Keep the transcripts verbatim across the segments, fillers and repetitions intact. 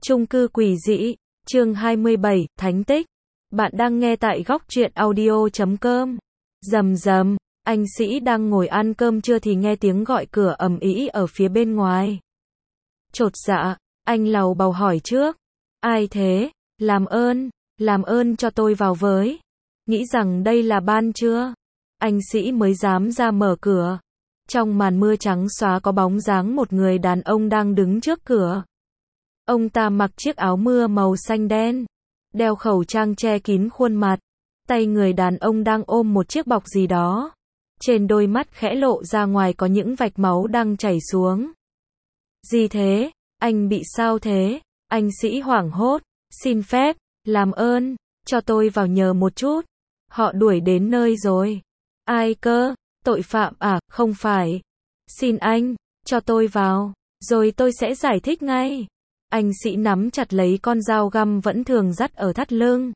Chung cư quỷ dị, chương hai mươi bảy, Thánh tích. Bạn đang nghe tại góc truyện audio chấm com. Rầm rầm, anh Sĩ đang ngồi ăn cơm trưa thì nghe tiếng gọi cửa ầm ĩ ở phía bên ngoài. Chột dạ, anh lầu bầu hỏi trước. Ai thế? Làm ơn, làm ơn cho tôi vào với. Nghĩ rằng đây là ban trưa. Anh Sĩ mới dám ra mở cửa. Trong màn mưa trắng xóa có bóng dáng một người đàn ông đang đứng trước cửa. Ông ta mặc chiếc áo mưa màu xanh đen, đeo khẩu trang che kín khuôn mặt. Tay người đàn ông đang ôm một chiếc bọc gì đó. Trên đôi mắt khẽ lộ ra ngoài có những vạch máu đang chảy xuống. Gì thế? Anh bị sao thế? Anh Sĩ hoảng hốt. Xin phép, làm ơn, cho tôi vào nhờ một chút. Họ đuổi đến nơi rồi. Ai cơ? Tội phạm à? Không phải. Xin anh, cho tôi vào, rồi tôi sẽ giải thích ngay. Anh Sĩ nắm chặt lấy con dao găm vẫn thường dắt ở thắt lưng.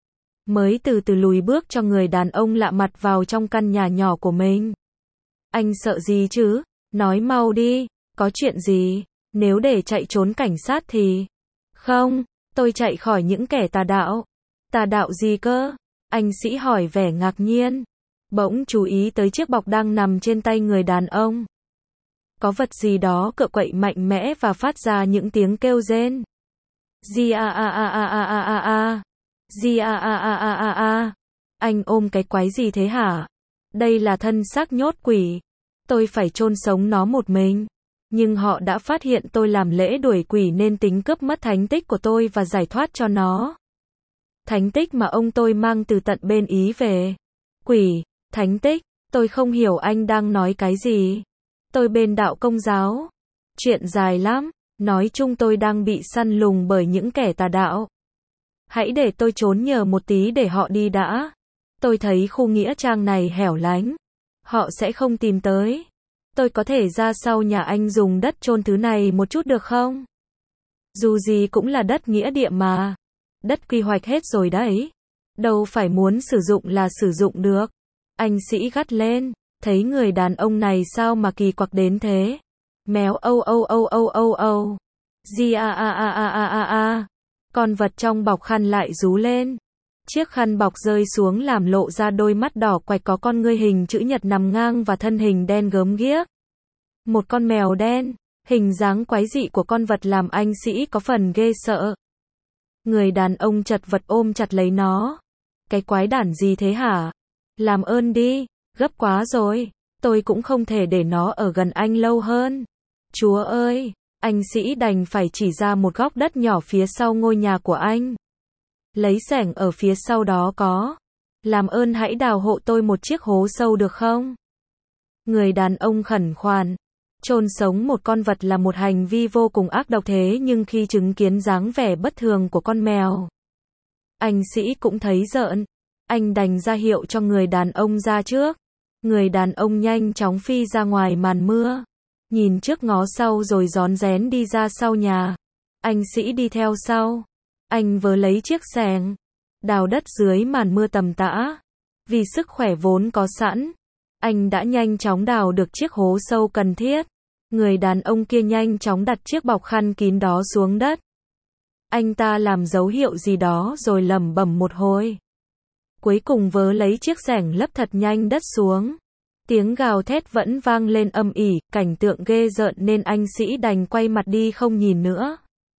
Mới từ từ lùi bước cho người đàn ông lạ mặt vào trong căn nhà nhỏ của mình. Anh sợ gì chứ? Nói mau đi, có chuyện gì? Nếu để chạy trốn cảnh sát thì... Không, tôi chạy khỏi những kẻ tà đạo. Tà đạo gì cơ? Anh Sĩ hỏi vẻ ngạc nhiên. Bỗng chú ý tới chiếc bọc đang nằm trên tay người đàn ông. Có vật gì đó cựa quậy mạnh mẽ và phát ra những tiếng kêu rên. Di a a a a a a a a. Di a a a a a a. Anh ôm cái quái gì thế hả? Đây là thân xác nhốt quỷ. Tôi phải chôn sống nó một mình. Nhưng họ đã phát hiện tôi làm lễ đuổi quỷ nên tính cướp mất thánh tích của tôi và giải thoát cho nó. Thánh tích mà ông tôi mang từ tận bên Ý về. Quỷ, thánh tích, tôi không hiểu anh đang nói cái gì. Tôi bên đạo Công giáo. Chuyện dài lắm, nói chung tôi đang bị săn lùng bởi những kẻ tà đạo. Hãy để tôi trốn nhờ một tí để họ đi đã. Tôi thấy khu nghĩa trang này hẻo lánh. Họ sẽ không tìm tới. Tôi có thể ra sau nhà anh dùng đất chôn thứ này một chút được không? Dù gì cũng là đất nghĩa địa mà. Đất quy hoạch hết rồi đấy. Đâu phải muốn sử dụng là sử dụng được. Anh Sĩ gắt lên. Thấy người đàn ông này sao mà kỳ quặc đến thế? Méo âu âu âu âu âu âu. Di a a a a a a a. Con vật trong bọc khăn lại rú lên. Chiếc khăn bọc rơi xuống làm lộ ra đôi mắt đỏ quạch có con ngươi hình chữ nhật nằm ngang và thân hình đen gớm ghiếc. Một con mèo đen, hình dáng quái dị của con vật làm anh Sĩ có phần ghê sợ. Người đàn ông chật vật ôm chặt lấy nó. Cái quái đản gì thế hả? Làm ơn đi. Gấp quá rồi, tôi cũng không thể để nó ở gần anh lâu hơn. Chúa ơi, anh Sĩ đành phải chỉ ra một góc đất nhỏ phía sau ngôi nhà của anh. Lấy xẻng ở phía sau đó có. Làm ơn hãy đào hộ tôi một chiếc hố sâu được không? Người đàn ông khẩn khoản. Chôn sống một con vật là một hành vi vô cùng ác độc thế nhưng khi chứng kiến dáng vẻ bất thường của con mèo, anh Sĩ cũng thấy rợn. Anh đành ra hiệu cho người đàn ông ra trước. Người đàn ông nhanh chóng phi ra ngoài màn mưa. Nhìn trước ngó sau rồi rón rén đi ra sau nhà. Anh Sĩ đi theo sau. Anh vớ lấy chiếc xẻng. Đào đất dưới màn mưa tầm tã. Vì sức khỏe vốn có sẵn. Anh đã nhanh chóng đào được chiếc hố sâu cần thiết. Người đàn ông kia nhanh chóng đặt chiếc bọc khăn kín đó xuống đất. Anh ta làm dấu hiệu gì đó rồi lẩm bẩm một hồi. Cuối cùng vớ lấy chiếc xẻng lấp thật nhanh đất xuống. Tiếng gào thét vẫn vang lên âm ỉ, cảnh tượng ghê rợn nên anh Sĩ đành quay mặt đi không nhìn nữa.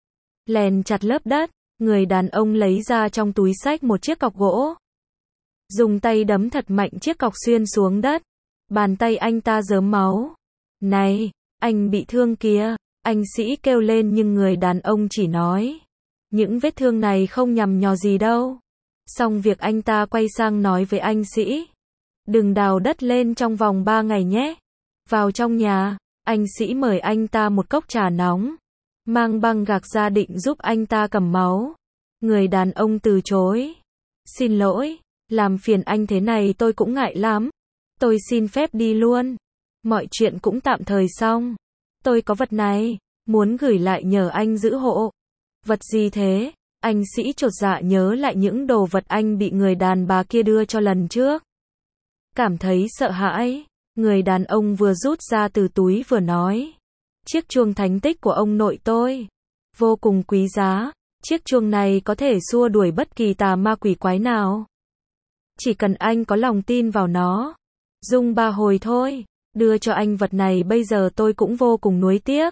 Lèn chặt lớp đất, người đàn ông lấy ra trong túi xách một chiếc cọc gỗ. Dùng tay đấm thật mạnh chiếc cọc xuyên xuống đất. Bàn tay anh ta rớm máu. Này, anh bị thương kìa, anh Sĩ kêu lên nhưng người đàn ông chỉ nói. Những vết thương này không nhằm nhò gì đâu. Xong việc anh ta quay sang nói với anh Sĩ. Đừng đào đất lên trong vòng ba ngày nhé. Vào trong nhà, anh Sĩ mời anh ta một cốc trà nóng. Mang băng gạc ra định giúp anh ta cầm máu. Người đàn ông từ chối. Xin lỗi, làm phiền anh thế này tôi cũng ngại lắm. Tôi xin phép đi luôn. Mọi chuyện cũng tạm thời xong. Tôi có vật này, muốn gửi lại nhờ anh giữ hộ. Vật gì thế? Anh Sĩ chột dạ nhớ lại những đồ vật anh bị người đàn bà kia đưa cho lần trước. Cảm thấy sợ hãi, người đàn ông vừa rút ra từ túi vừa nói. Chiếc chuông thánh tích của ông nội tôi. vô cùng quý giá. Chiếc chuông này có thể xua đuổi bất kỳ tà ma quỷ quái nào. Chỉ cần anh có lòng tin vào nó. Dùng ba hồi thôi. Đưa cho anh vật này bây giờ tôi cũng vô cùng nuối tiếc.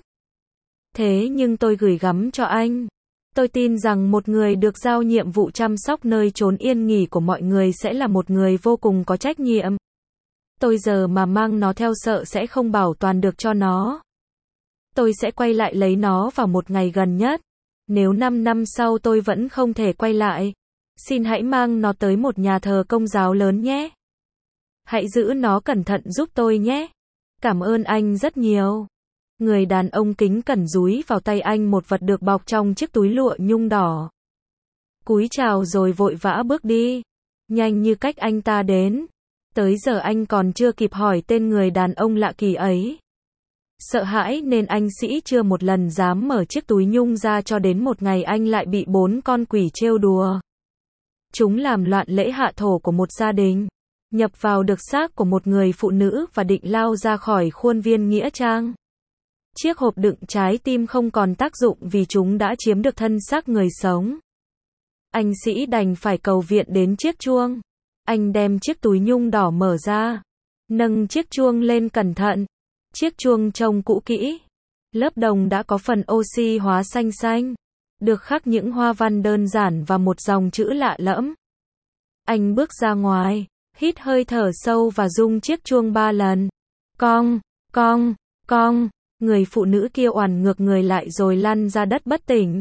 Thế nhưng tôi gửi gắm cho anh. Tôi tin rằng một người được giao nhiệm vụ chăm sóc nơi trốn yên nghỉ của mọi người sẽ là một người vô cùng có trách nhiệm. Tôi giờ mà mang nó theo sợ sẽ không bảo toàn được cho nó. Tôi sẽ quay lại lấy nó vào một ngày gần nhất. Nếu năm năm sau tôi vẫn không thể quay lại, xin hãy mang nó tới một nhà thờ công giáo lớn nhé. Hãy giữ nó cẩn thận giúp tôi nhé. Cảm ơn anh rất nhiều. Người đàn ông kính cẩn dúi vào tay anh một vật được bọc trong chiếc túi lụa nhung đỏ. Cúi chào rồi vội vã bước đi. Nhanh như cách anh ta đến. Tới giờ anh còn chưa kịp hỏi tên người đàn ông lạ kỳ ấy. Sợ hãi nên anh sĩ chưa một lần dám mở chiếc túi nhung ra cho đến một ngày anh lại bị bốn con quỷ trêu đùa. Chúng làm loạn lễ hạ thổ của một gia đình, nhập vào được xác của một người phụ nữ và định lao ra khỏi khuôn viên nghĩa trang. Chiếc hộp đựng trái tim không còn tác dụng vì chúng đã chiếm được thân xác người sống. Anh sĩ đành phải cầu viện đến chiếc chuông. Anh đem chiếc túi nhung đỏ mở ra, nâng chiếc chuông lên cẩn thận. Chiếc chuông trông cũ kỹ. Lớp đồng đã có phần oxy hóa xanh xanh, được khắc những hoa văn đơn giản và một dòng chữ lạ lẫm. Anh bước ra ngoài, hít hơi thở sâu và rung chiếc chuông ba lần. Cong, cong, cong. Người phụ nữ kia oằn ngược người lại rồi lăn ra đất bất tỉnh.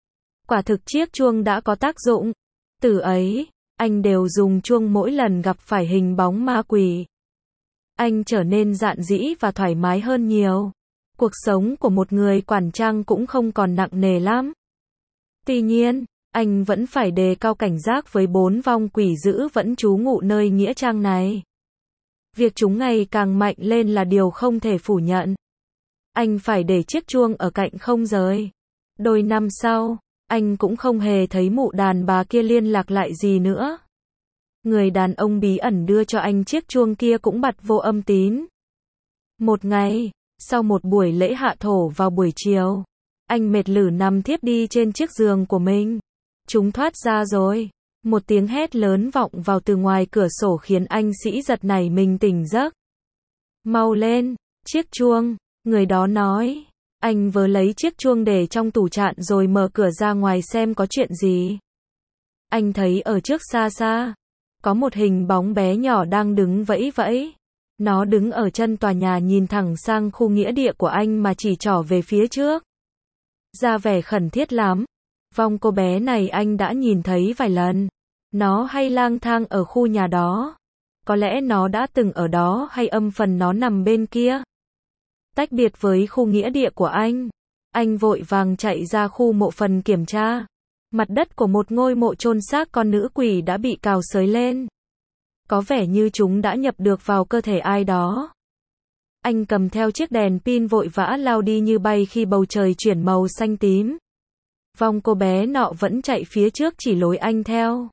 Quả thực chiếc chuông đã có tác dụng. Từ ấy, anh đều dùng chuông mỗi lần gặp phải hình bóng ma quỷ. Anh trở nên dạn dĩ và thoải mái hơn nhiều. Cuộc sống của một người quản trang cũng không còn nặng nề lắm. Tuy nhiên, anh vẫn phải đề cao cảnh giác với bốn vong quỷ dữ vẫn trú ngụ nơi nghĩa trang này. Việc chúng ngày càng mạnh lên là điều không thể phủ nhận. Anh phải để chiếc chuông ở cạnh không rời. Đôi năm sau, anh cũng không hề thấy mụ đàn bà kia liên lạc lại gì nữa. Người đàn ông bí ẩn đưa cho anh chiếc chuông kia cũng bật vô âm tín. Một ngày, sau một buổi lễ hạ thổ vào buổi chiều, anh mệt lử nằm thiếp đi trên chiếc giường của mình. Chúng thoát ra rồi. Một tiếng hét lớn vọng vào từ ngoài cửa sổ khiến anh sĩ giật nảy mình tỉnh giấc. Mau lên, chiếc chuông, người đó nói. Anh vớ lấy chiếc chuông để trong tủ chạn rồi mở cửa ra ngoài xem có chuyện gì. Anh thấy ở trước xa xa, có một hình bóng bé nhỏ đang đứng vẫy vẫy. Nó đứng ở chân tòa nhà nhìn thẳng sang khu nghĩa địa của anh mà chỉ trỏ về phía trước. Ra vẻ khẩn thiết lắm. Vong cô bé này anh đã nhìn thấy vài lần. Nó hay lang thang ở khu nhà đó. Có lẽ nó đã từng ở đó hay âm phần nó nằm bên kia. Tách biệt với khu nghĩa địa của anh, anh vội vàng chạy ra khu mộ phần kiểm tra. Mặt đất của một ngôi mộ chôn xác con nữ quỷ đã bị cào xới lên. Có vẻ như chúng đã nhập được vào cơ thể ai đó. Anh cầm theo chiếc đèn pin vội vã lao đi như bay khi bầu trời chuyển màu xanh tím. Vong cô bé nọ vẫn chạy phía trước chỉ lối anh theo.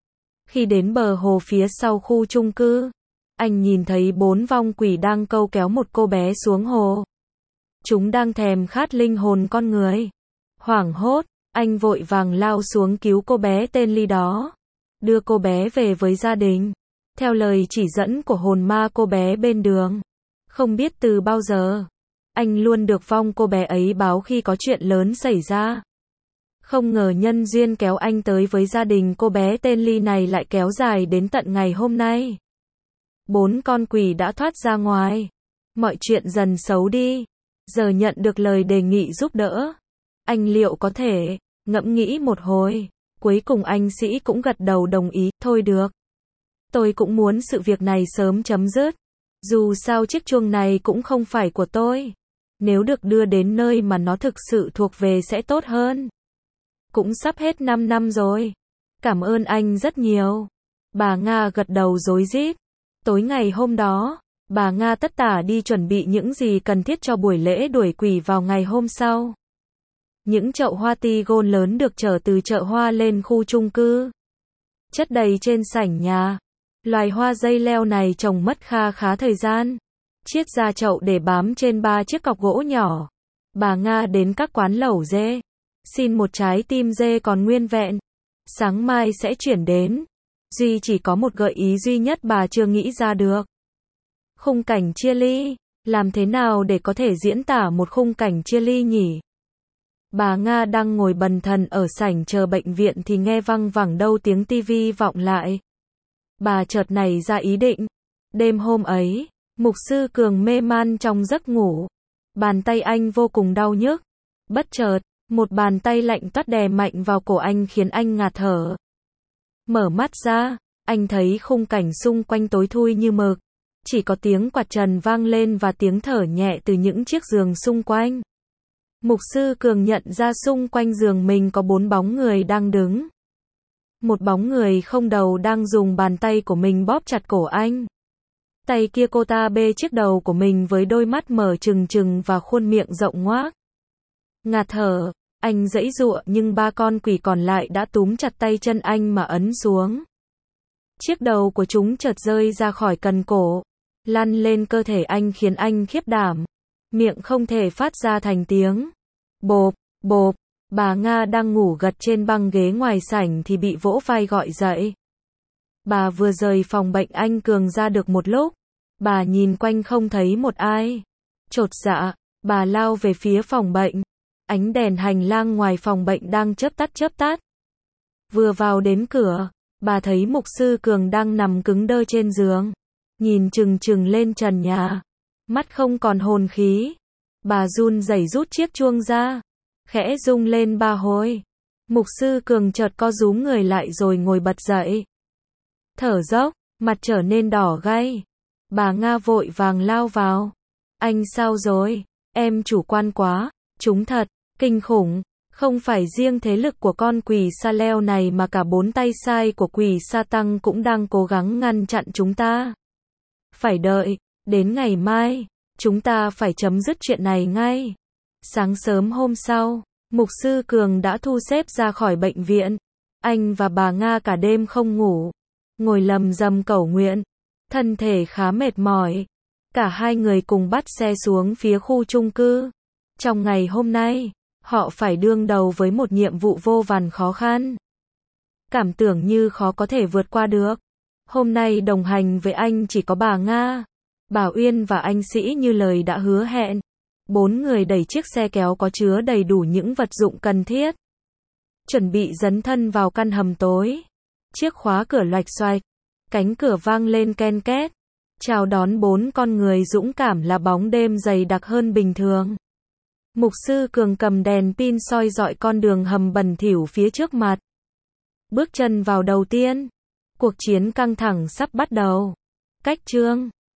Khi đến bờ hồ phía sau khu chung cư, anh nhìn thấy bốn vong quỷ đang câu kéo một cô bé xuống hồ. Chúng đang thèm khát linh hồn con người. Hoảng hốt, anh vội vàng lao xuống cứu cô bé tên Ly đó. Đưa cô bé về với gia đình. Theo lời chỉ dẫn của hồn ma cô bé bên đường. Không biết từ bao giờ, anh luôn được vong cô bé ấy báo khi có chuyện lớn xảy ra. Không ngờ nhân duyên kéo anh tới với gia đình cô bé tên Ly này lại kéo dài đến tận ngày hôm nay. Bốn con quỷ đã thoát ra ngoài. Mọi chuyện dần xấu đi. Giờ nhận được lời đề nghị giúp đỡ. Anh liệu có thể? Ngẫm nghĩ một hồi. Cuối cùng anh sĩ cũng gật đầu đồng ý. Thôi được. Tôi cũng muốn sự việc này sớm chấm dứt. Dù sao chiếc chuông này cũng không phải của tôi. Nếu được đưa đến nơi mà nó thực sự thuộc về sẽ tốt hơn. Cũng sắp hết năm năm rồi. Cảm ơn anh rất nhiều. Bà Nga gật đầu rối rít. Tối ngày hôm đó, bà Nga tất tả đi chuẩn bị những gì cần thiết cho buổi lễ đuổi quỷ vào ngày hôm sau. Những chậu hoa tigon lớn được chở từ chợ hoa lên khu chung cư. Chất đầy trên sảnh nhà. Loài hoa dây leo này trồng mất kha khá thời gian. Chiết ra chậu để bám trên ba chiếc cọc gỗ nhỏ. Bà Nga đến các quán lẩu dê, Xin một trái tim dê còn nguyên vẹn. Sáng mai sẽ chuyển đến. Duy chỉ có một gợi ý duy nhất bà chưa nghĩ ra được. Khung cảnh chia ly. Làm thế nào để có thể diễn tả một khung cảnh chia ly nhỉ? Bà Nga đang ngồi bần thần ở sảnh chờ bệnh viện thì nghe văng vẳng đâu tiếng tivi vọng lại. Bà chợt nảy ra ý định. Đêm hôm ấy, Mục sư Cường mê man trong giấc ngủ. Bàn tay anh vô cùng đau nhức. Bất chợt, một bàn tay lạnh toát đè mạnh vào cổ anh khiến anh ngạt thở. Mở mắt ra, anh thấy khung cảnh xung quanh tối thui như mực. Chỉ có tiếng quạt trần vang lên và tiếng thở nhẹ từ những chiếc giường xung quanh. Mục sư Cường nhận ra xung quanh giường mình có bốn bóng người đang đứng. Một bóng người không đầu đang dùng bàn tay của mình bóp chặt cổ anh. Tay kia cô ta bê chiếc đầu của mình với đôi mắt mở trừng trừng và khuôn miệng rộng ngoác. Ngạt thở, anh giãy giụa nhưng ba con quỷ còn lại đã túm chặt tay chân anh mà ấn xuống. Chiếc đầu của chúng chợt rơi ra khỏi cần cổ, lăn lên cơ thể anh khiến anh khiếp đảm. Miệng không thể phát ra thành tiếng. Bộp, bộp, bà Nga đang ngủ gật trên băng ghế ngoài sảnh thì bị vỗ vai gọi dậy. Bà vừa rời phòng bệnh anh Cường ra được một lúc. Bà nhìn quanh không thấy một ai. Chột dạ, bà lao về phía phòng bệnh. Ánh đèn hành lang ngoài phòng bệnh đang chớp tắt chớp tắt. Vừa vào đến cửa, bà thấy Mục sư Cường đang nằm cứng đơ trên giường. Nhìn chừng chừng lên trần nhà. Mắt không còn hồn khí. Bà run rẩy rút chiếc chuông ra. Khẽ rung lên ba hồi. Mục sư Cường chợt co rúm người lại rồi ngồi bật dậy. Thở dốc, mặt trở nên đỏ gay. Bà Nga vội vàng lao vào. Anh sao rồi? Em chủ quan quá. Chúng thật, kinh khủng. Không phải riêng thế lực của con quỷ sa leo này mà cả bốn tay sai của quỷ sa tăng cũng đang cố gắng ngăn chặn chúng ta. Phải đợi, đến ngày mai, chúng ta phải chấm dứt chuyện này ngay. Sáng sớm hôm sau, Mục sư Cường đã thu xếp ra khỏi bệnh viện. Anh và bà Nga cả đêm không ngủ, ngồi lầm rầm cầu nguyện. Thân thể khá mệt mỏi. Cả hai người cùng bắt xe xuống phía khu chung cư. Trong ngày hôm nay, họ phải đương đầu với một nhiệm vụ vô vàn khó khăn. Cảm tưởng như khó có thể vượt qua được. Hôm nay đồng hành với anh chỉ có bà Nga, bà Uyên và anh Sĩ như lời đã hứa hẹn. Bốn người đẩy chiếc xe kéo có chứa đầy đủ những vật dụng cần thiết. Chuẩn bị dấn thân vào căn hầm tối. Chiếc khóa cửa loạch xoạch. Cánh cửa vang lên ken két. Chào đón bốn con người dũng cảm là bóng đêm dày đặc hơn bình thường. Mục sư Cường cầm đèn pin soi rọi con đường hầm bẩn thỉu phía trước mặt. Bước chân vào đầu tiên. Cuộc chiến căng thẳng sắp bắt đầu. Cách chương